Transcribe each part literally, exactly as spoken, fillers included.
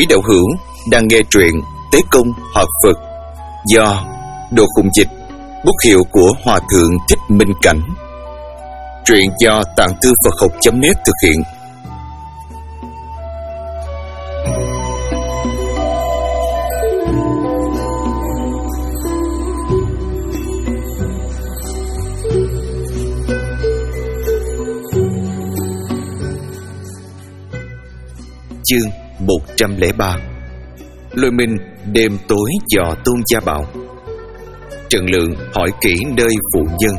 Quý đạo hữu đang nghe truyện Tế Công Hòa Phật do Đồ Khùng Dịch, bút hiệu của Hòa Thượng Thích Minh Cảnh. Truyện do Tạng Thư Phật Học chấm net thực hiện. Chương một trăm lẻ ba. Lôi Minh đêm tối dò Tôn Gia Bảo. Trần Lượng hỏi kỹ nơi phụ nhân.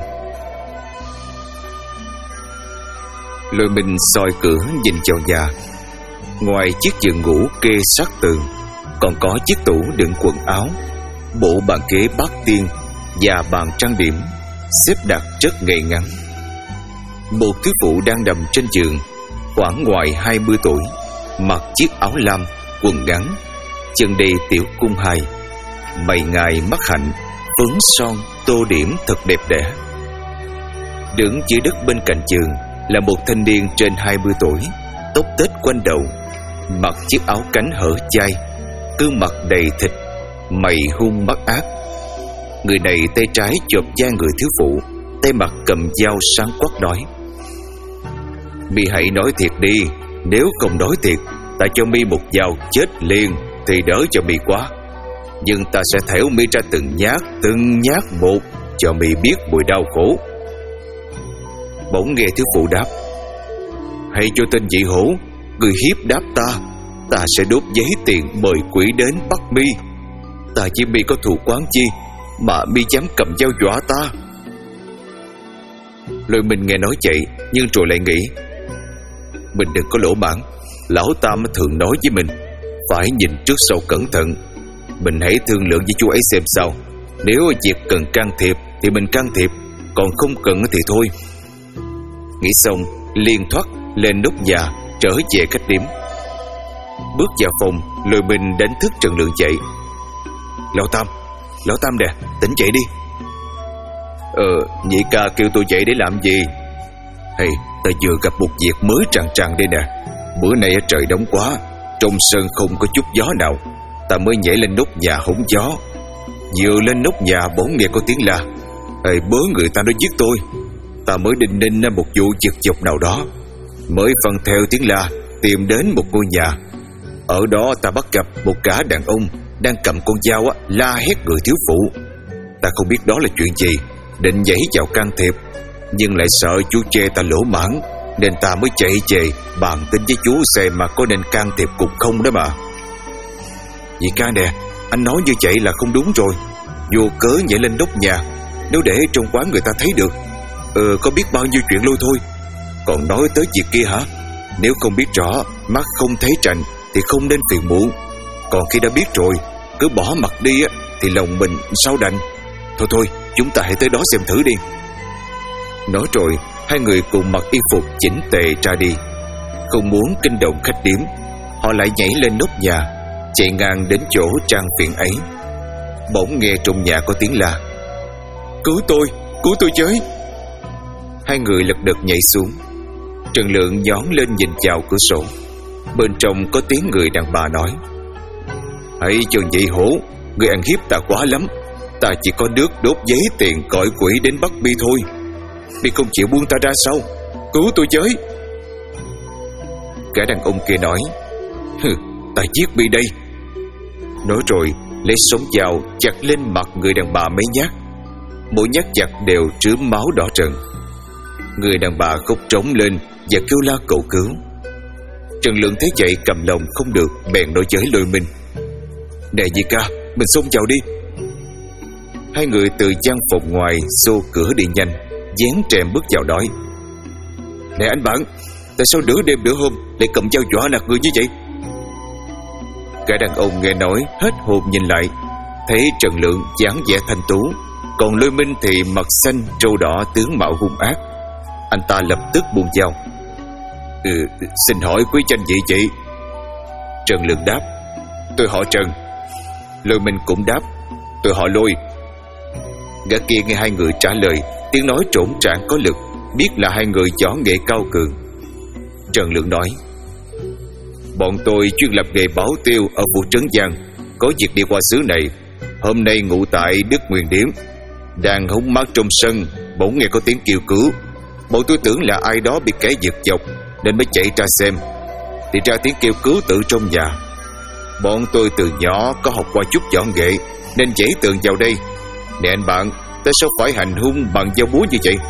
Lôi Minh soi cửa nhìn vào nhà. Ngoài chiếc giường ngủ kê sát tường, còn có chiếc tủ đựng quần áo, bộ bàn ghế bát tiên và bàn trang điểm xếp đặt rất ngay ngắn. Một thiếu phụ đang nằm trên giường, khoảng ngoài hai mươi tuổi, mặc chiếc áo lam, quần ngắn, chân đi tiểu cung hài, mày ngài mắt hạnh, phấn son tô điểm thật đẹp đẽ. Đứng dưới đất bên cạnh giường là một thanh niên trên hai mươi tuổi, tóc tết quanh đầu, mặc chiếc áo cánh hở vai, gương mặt đầy thịt, mày hung mắt ác. Người này tay trái chộp vai người thiếu phụ, tay mặt cầm dao sáng quắc nói: "Mi hãy nói thiệt đi, nếu không nói thiệt, ta cho mi một dao chết liền thì đỡ cho mi quá. Nhưng ta sẽ thẻo mi ra từng nhát, từng nhát một, cho mi biết mùi đau khổ." Bỗng nghe thiếu phụ đáp: "Hãy cho tên dị hổ, người hiếp đáp ta, ta sẽ đốt giấy tiền mời quỷ đến bắt mi. Ta chỉ mi có thù quán chi mà mi dám cầm dao dọa ta?" Lôi Minh nghe nói vậy, nhưng rồi lại nghĩ: mình đừng có lỗ mãng. Lão Tam thường nói với mình phải nhìn trước sau cẩn thận. Mình hãy thương lượng với chú ấy xem sao. Nếu việc cần can thiệp thì mình can thiệp, còn không cần thì thôi. Nghĩ xong liền thoát lên nóc nhà, trở về khách điếm. Bước vào phòng, Lôi Minh đánh thức Trần Lượng dậy. "Lão Tam, Lão Tam nè, tỉnh dậy đi." Ờ, nhị ca kêu tôi dậy để làm gì?" "Hay, ta vừa gặp một việc mới tràn tràn đây nè. Bữa nay trời nóng quá, trong sân không có chút gió nào. Ta mới nhảy lên nóc nhà hóng gió. Vừa lên nóc nhà bỗng nghe có tiếng la: Ê, bớ người ta nó giết tôi." Ta mới đinh ninh một vụ giật dọc nào đó, mới phân theo tiếng la tìm đến một ngôi nhà. Ở đó ta bắt gặp một gã đàn ông đang cầm con dao á, la hét người thiếu phụ. Ta không biết đó là chuyện gì, định nhảy vào can thiệp, nhưng lại sợ chú chê ta lỗ mãng, nên ta mới chạy về bàn tính với chú xem mà có nên can thiệp cùng không đó mà." "Nhị ca nè, anh nói như vậy là không đúng rồi. Vô cớ nhảy lên nóc nhà, nếu để trong quán người ta thấy được, ờ, có biết bao nhiêu chuyện lôi thôi. Còn nói tới việc kia hả? Nếu không biết rõ, mắt không thấy trành thì không nên phiền muộn. Còn khi đã biết rồi, cứ bỏ mặt đi á, thì lòng mình sao đành. Thôi thôi, chúng ta hãy tới đó xem thử đi." Nói rồi, hai người cùng mặc y phục chỉnh tề ra đi. Không muốn kinh động khách điếm, họ lại nhảy lên nóc nhà, chạy ngang đến chỗ trang phiền ấy. Bỗng nghe trong nhà có tiếng la: "Cứu tôi, cứu tôi với!" Hai người lật đật nhảy xuống. Trần Lượng nhón lên nhìn vào cửa sổ. Bên trong có tiếng người đàn bà nói: "Hãy cho nhị hổ, người ăn hiếp ta quá lắm. Ta chỉ có nước đốt giấy tiền gọi quỷ đến bắt mi thôi. Mi không chịu buông ta ra sao? Cứu tôi với!" Gã đàn ông kia nói: "Hừ, ta giết mi đây." Nói rồi lấy sống dao chặt lên mặt người đàn bà mấy nhát. Mỗi nhát chặt đều trướm máu đỏ trần. Người đàn bà khóc trống lên và kêu la cầu cứu. Trần Lượng thấy vậy cầm lòng không được, bèn nói với Lôi Minh: "Nè nhị ca, mình xông vào đi." Hai người từ gian phòng ngoài xô cửa đi nhanh, dán rèm bước vào nói: "Nè anh bạn, tại sao nửa đêm nửa hôm lại cầm dao dọa nạt người như vậy?" Cả đàn ông nghe nói hết hồn nhìn lại, thấy Trần Lượng dáng vẻ thanh tú, còn Lôi Minh thì mặt xanh râu đỏ, tướng mạo hung ác. Anh ta lập tức buông dao. Ừ, "Xin hỏi quý danh gì chị?" Trần Lượng đáp: "Tôi họ Trần." Lôi Minh cũng đáp: "Tôi họ Lôi." Gã kia nghe hai người trả lời, tiếng nói trỗn trảng có lực, biết là hai người võ nghệ cao cường. Trần Lượng nói: Bọn tôi chuyên lập nghề bảo tiêu ở phủ Trấn Giang, có việc đi qua xứ này. Hôm nay ngụ tại Đức Nguyên Điếm, đang hóng mát trong sân, bỗng nghe có tiếng kêu cứu. Bọn tôi tưởng là ai đó bị kẻ giật dọc nên mới chạy ra xem, thì ra tiếng kêu cứu từ trong nhà. Bọn tôi từ nhỏ có học qua chút võ nghệ nên dễ tường vào đây. Nè anh bạn, tại sao phải hành hung bằng dao búa như vậy?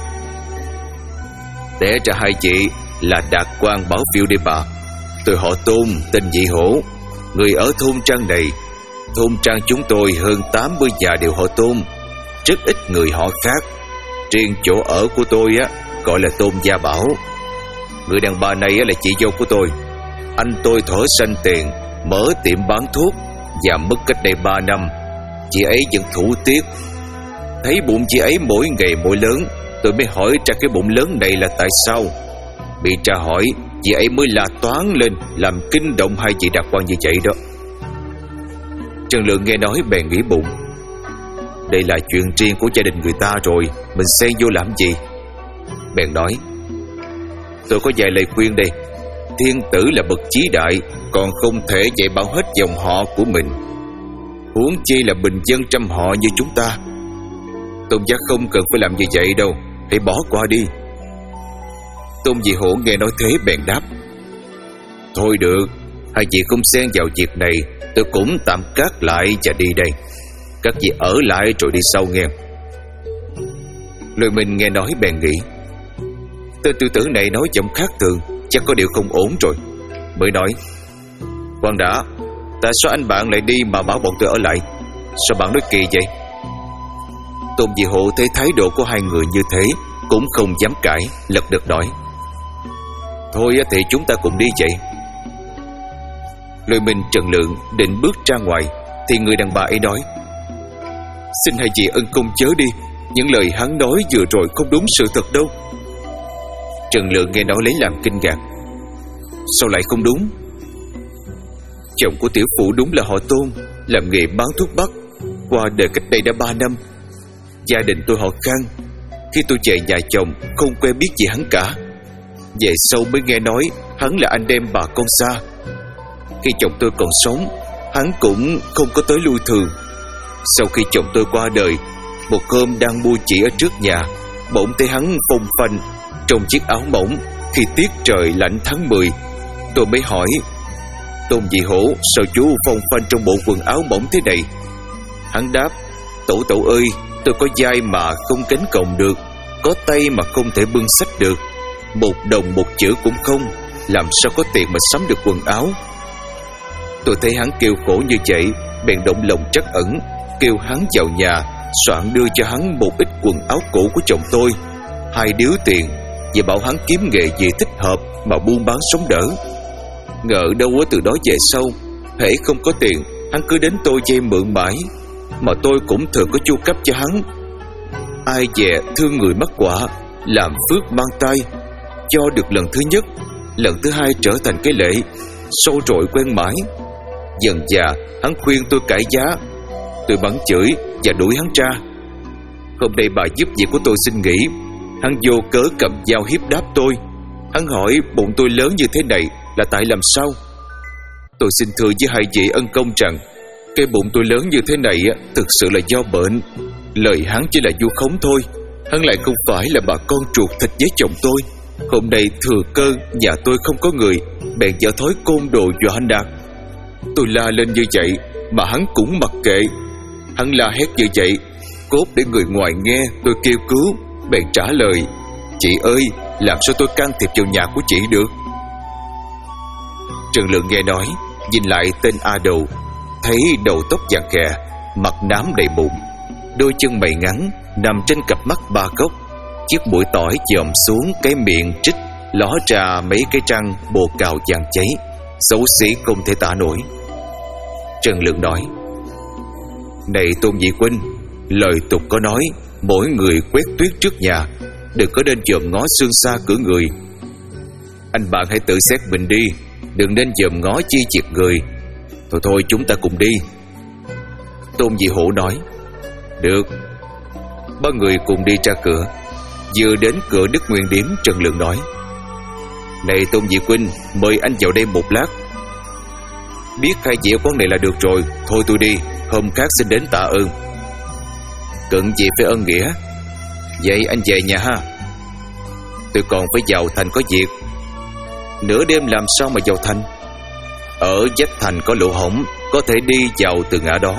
Té ra hai chị là Đạt Quan Bảo Phiêu đi bà. Tôi họ Tôn, tên Dị Hổ, người ở thôn Trang này. Thôn Trang chúng tôi hơn tám mươi nhà đều họ Tôn, rất ít người họ khác. Riêng chỗ ở của tôi á gọi là Tôn Gia Bảo. Người đàn bà này là chị dâu của tôi. Anh tôi thuở sanh tiền mở tiệm bán thuốc và mất cách đây ba năm. Chị ấy vẫn thủ tiếc. Thấy bụng chị ấy mỗi ngày mỗi lớn, tôi mới hỏi ra cái bụng lớn này là tại sao. Bị tra hỏi, chị ấy mới la toán lên, làm kinh động hai chị Đạt Quan như vậy đó. Trần Lượng nghe nói bèn nghĩ bụng, đây là chuyện riêng của gia đình người ta rồi, mình xen vô làm gì. Bèn nói, tôi có vài lời khuyên đây. Thiên tử là bậc chí đại, còn không thể dạy bảo hết dòng họ của mình, huống chi là bình dân trăm họ như chúng ta. Tôn giá không cần phải làm như vậy đâu, hãy bỏ qua đi. Tôn Dị Hổ nghe nói thế bèn đáp, thôi được, hai chị không xen vào việc này, tôi cũng tạm gác lại và đi đây. Các chị ở lại rồi đi sau nghe. Lôi Minh nghe nói bèn nghĩ, tên tiểu tử này nói giọng khác thường, chắc có điều không ổn rồi. Mới nói, khoan đã, tại sao anh bạn lại đi mà bảo bọn tôi ở lại? Sao bạn nói kỳ vậy? Tôn Dị Hổ thấy thái độ của hai người như thế cũng không dám cãi, lật đật nói, thôi thì chúng ta cùng đi vậy. Lôi Minh Trần Lượng định bước ra ngoài thì người đàn bà ấy nói, xin hai chị ân công chớ đi, những lời hắn nói vừa rồi không đúng sự thật đâu. Trần Lượng nghe nói lấy làm kinh ngạc, sao lại không đúng? Chồng của tiểu phụ đúng là họ Tôn, làm nghề bán thuốc bắc, qua đời cách đây đã ba năm. Gia đình tôi họ Khang, khi tôi về nhà chồng không quen biết gì hắn cả. Về sau mới nghe nói hắn là anh em bà con xa. Khi chồng tôi còn sống, hắn cũng không có tới lui thường. Sau khi chồng tôi qua đời, một hôm đang mua chỉ ở trước nhà, bỗng thấy hắn phồng phanh trong chiếc áo mỏng khi tiết trời lạnh tháng mười. Tôi mới hỏi, Tôn Dị Hổ, sao chú phồng phanh trong bộ quần áo mỏng thế này? Hắn đáp, tổ tổ ơi, tôi có vai mà không cánh còng được, có tay mà không thể bưng xách được, một đồng một chữ cũng không, làm sao có tiền mà sắm được quần áo. Tôi thấy hắn kêu khổ như vậy, bèn động lòng trắc ẩn, kêu hắn vào nhà, soạn đưa cho hắn một ít quần áo cũ của chồng tôi, hai điếu tiền, và bảo hắn kiếm nghề gì thích hợp mà buôn bán sống đỡ. Ngờ đâu từ đó về sau, hễ không có tiền, hắn cứ đến tôi vay mượn mãi, mà tôi cũng thường có chu cấp cho hắn. Ai dè thương người mắc quả, làm phước mang tay, cho được lần thứ nhất, lần thứ hai trở thành cái lệ, sâu rồi quen mãi. Dần dà hắn khuyên tôi cải giá, tôi bắn chửi và đuổi hắn ra. Hôm nay bà giúp việc của tôi xin nghỉ, hắn vô cớ cầm dao hiếp đáp tôi. Hắn hỏi bụng tôi lớn như thế này là tại làm sao. Tôi xin thưa với hai vị ân công rằng cái bụng tôi lớn như thế này thực sự là do bệnh. Lời hắn chỉ là vu khống thôi. Hắn lại không phải là bà con ruột thịt với chồng tôi. Hôm nay thừa cơ nhà tôi không có người, bèn dở thói côn đồ dọa nạt. Tôi la lên như vậy mà hắn cũng mặc kệ. Hắn la hét như vậy cốt để người ngoài nghe tôi kêu cứu, bèn trả lời, chị ơi, làm sao tôi can thiệp vào nhà của chị được? Trần Lượng nghe nói, nhìn lại tên A Đầu, thấy đầu tóc vàng khè, mặt nám đầy mụn, đôi chân mày ngắn nằm trên cặp mắt ba góc, chiếc mũi tỏi chòm xuống cái miệng trích, ló ra mấy cái răng bồ cào vàng cháy, xấu xí không thể tả nổi. Trần Lượng nói, này Tôn Nhị Huynh, lời tục có nói, mỗi người quét tuyết trước nhà, đừng có nên dòm ngó xương xa cửa người. Anh bạn hãy tự xét mình đi, đừng nên dòm ngó chi chiệt người. Thôi thôi chúng ta cùng đi. Tôn Dị Hổ nói, được. Ba người cùng đi ra cửa. Vừa đến cửa Đức Nguyên Điếm, Trần Lượng nói, này Tôn Dị Huynh, mời anh vào đây một lát. Biết khai vị ở quán này là được rồi. Thôi tôi đi, hôm khác xin đến tạ ơn. Cần gì phải ơn nghĩa. Vậy anh về nhà ha. Tôi còn phải vào thành có việc. Nửa đêm làm sao mà vào thành? Ở vách thành có lỗ hổng, có thể đi vào từ ngã đó.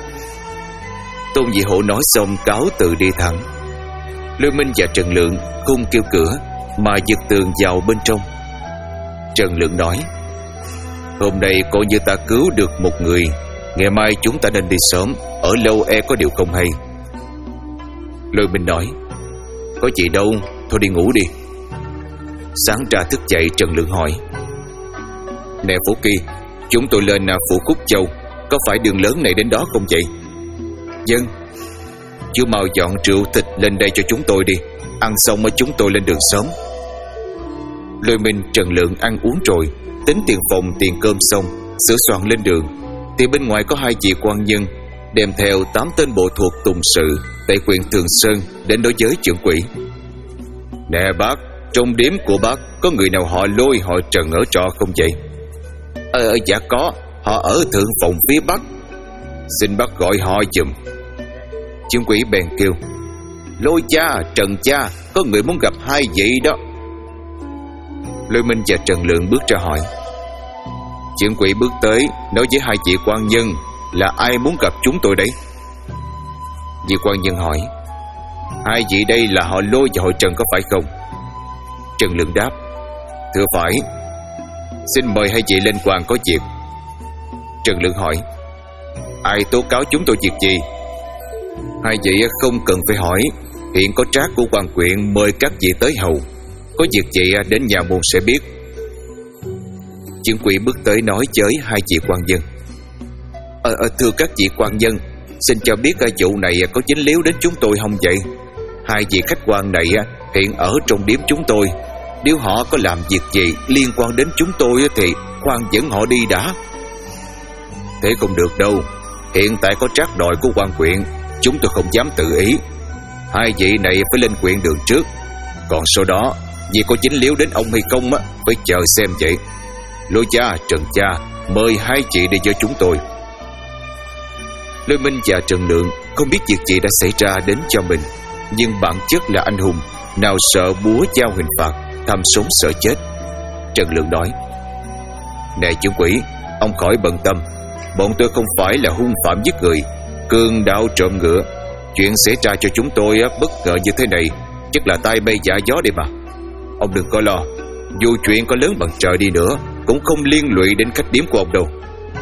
Tôn Dị Hổ nói xong cáo từ đi thẳng. Lôi Minh và Trần Lượng không kêu cửa mà giật tường vào bên trong. Trần Lượng nói: hôm nay coi như ta cứu được một người, ngày mai chúng ta nên đi sớm, ở lâu e có điều không hay. Lôi Minh nói: có gì đâu, thôi đi ngủ đi. Sáng ra thức dậy, Trần Lượng hỏi: nè Phổ Kỳ, chúng tôi lên Phủ Khúc Châu, có phải đường lớn này đến đó không vậy? Vâng. Chú mau dọn rượu thịt lên đây cho chúng tôi đi, ăn xong mới chúng tôi lên đường sớm. Lôi Minh, Trần Lượng ăn uống rồi, tính tiền phòng tiền cơm xong, sửa soạn lên đường. Thì bên ngoài có hai vị quan nhân đem theo tám tên bộ thuộc tùng sự tại huyện Thường Sơn đến đối với trưởng quỹ. Nè bác, trong điếm của bác có người nào họ Lôi họ Trần ở trọ không vậy? Ờ dạ có, họ ở thượng phòng phía bắc. Xin bác gọi họ giùm. Trưởng quỹ bèn kêu: Lôi cha, Trần cha, có người muốn gặp hai vị đó. Lôi Minh và Trần Lượng bước ra hỏi. Trưởng quỹ bước tới nói với hai vị quan nhân là ai muốn gặp chúng tôi đấy. Vị quan nhân hỏi: hai vị đây là họ Lôi và họ Trần có phải không? Trần Lượng đáp: thưa phải. Xin mời hai vị lên quan có việc. Trần Lượng hỏi: ai tố cáo chúng tôi việc gì? Hai vị không cần phải hỏi, hiện có trác của quan quyện mời các vị tới hầu, có việc gì đến nhà môn sẽ biết. Trưởng quỹ bước tới nói với hai vị quan dân: ờ, ờ, thưa các vị quan dân, xin cho biết vụ này có dính líu đến chúng tôi không vậy? Hai vị khách quan này hiện ở trong điếm chúng tôi, nếu họ có làm việc gì liên quan đến chúng tôi thì khoan dẫn họ đi đã. Thế không được đâu, hiện tại có trác đòi của quan quyện, chúng tôi không dám tự ý. Hai vị này phải lên quyện đường trước, còn sau đó vì có dính líu đến ông hay không á, phải chờ xem vậy. Lôi cha, Trần cha, mời hai chị đi với chúng tôi. Lôi Minh và Trần Lượng không biết việc gì đã xảy ra đến cho mình, nhưng bản chất là anh hùng, nào sợ búa dao hình phạt, tham sống sợ chết. Trần Lượng nói: nè trưởng quỹ, ông khỏi bận tâm, bọn tôi không phải là hung phạm giết người, cường đạo trộm ngựa. Chuyện xảy ra cho chúng tôi bất ngờ như thế này, chắc là tai bay vạ gió đi mà. Ông đừng có lo, dù chuyện có lớn bằng trời đi nữa cũng không liên lụy đến khách điếm của ông đâu.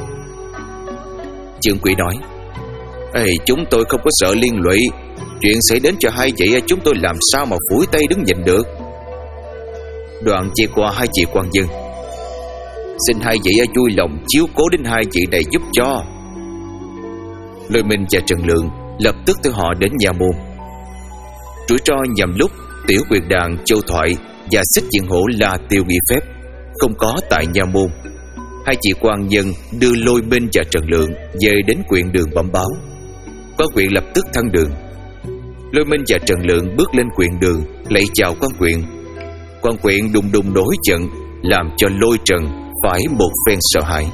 Trưởng quỹ nói: ê, chúng tôi không có sợ liên lụy. Chuyện xảy đến cho hai chị chúng tôi làm sao mà phủi tay đứng nhìn được. Đoạn chia qua hai chị quan dân: xin hai vị vui lòng chiếu cố đến hai chị này giúp cho. Lôi Minh và Trần Lượng lập tức theo họ đến nhà môn. Rủi ro nhằm lúc Tiểu Quyền Đàn, Châu Thoại và Xích Diện Hổ là Tiêu Nghị Phép không có tại nhà môn. Hai chị quan nhân đưa Lôi Minh và Trần Lượng về đến quyện đường bẩm báo. Quan quyện lập tức thăng đường. Lôi Minh và Trần Lượng bước lên quyện đường lạy chào quan quyện. Quan quyện đùng đùng nổi giận, làm cho Lôi Trần phải một phen sợ hãi.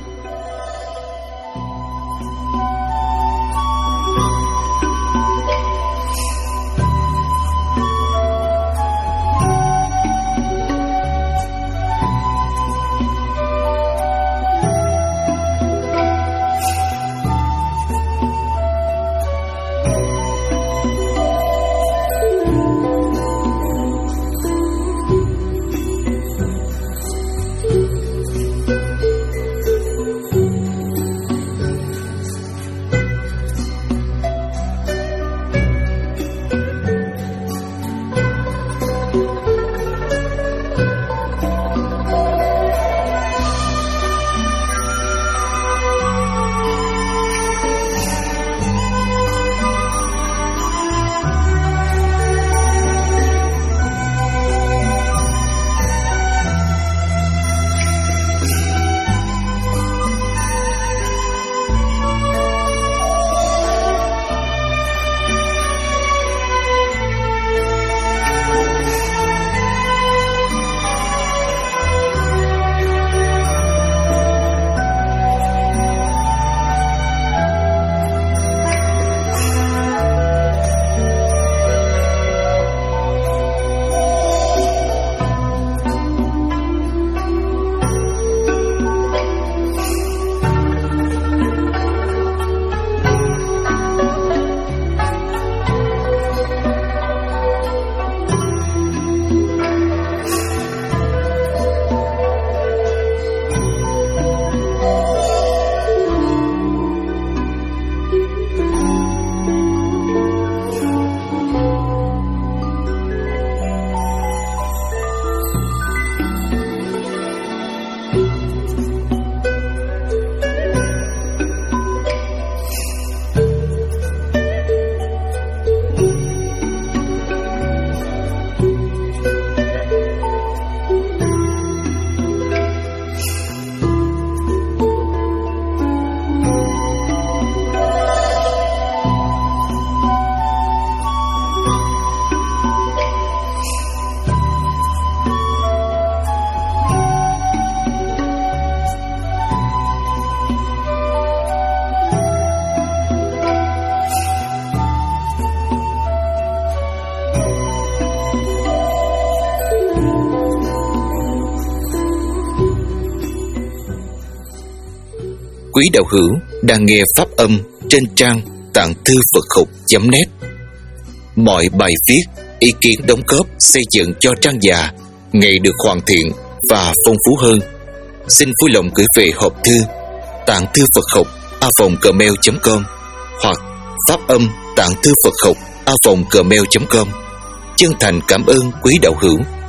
quý đạo hữu đang nghe pháp âm trên trang tạng thư Phật học chấm net. Mọi bài viết, ý kiến đóng góp xây dựng cho trang già ngày được hoàn thiện và phong phú hơn, xin vui lòng gửi về hộp thư tạng thư Phật học a vòng gmail chấm com hoặc pháp âm tạng thư Phật học a vòng gmail chấm com. Chân thành cảm ơn quý đạo hữu.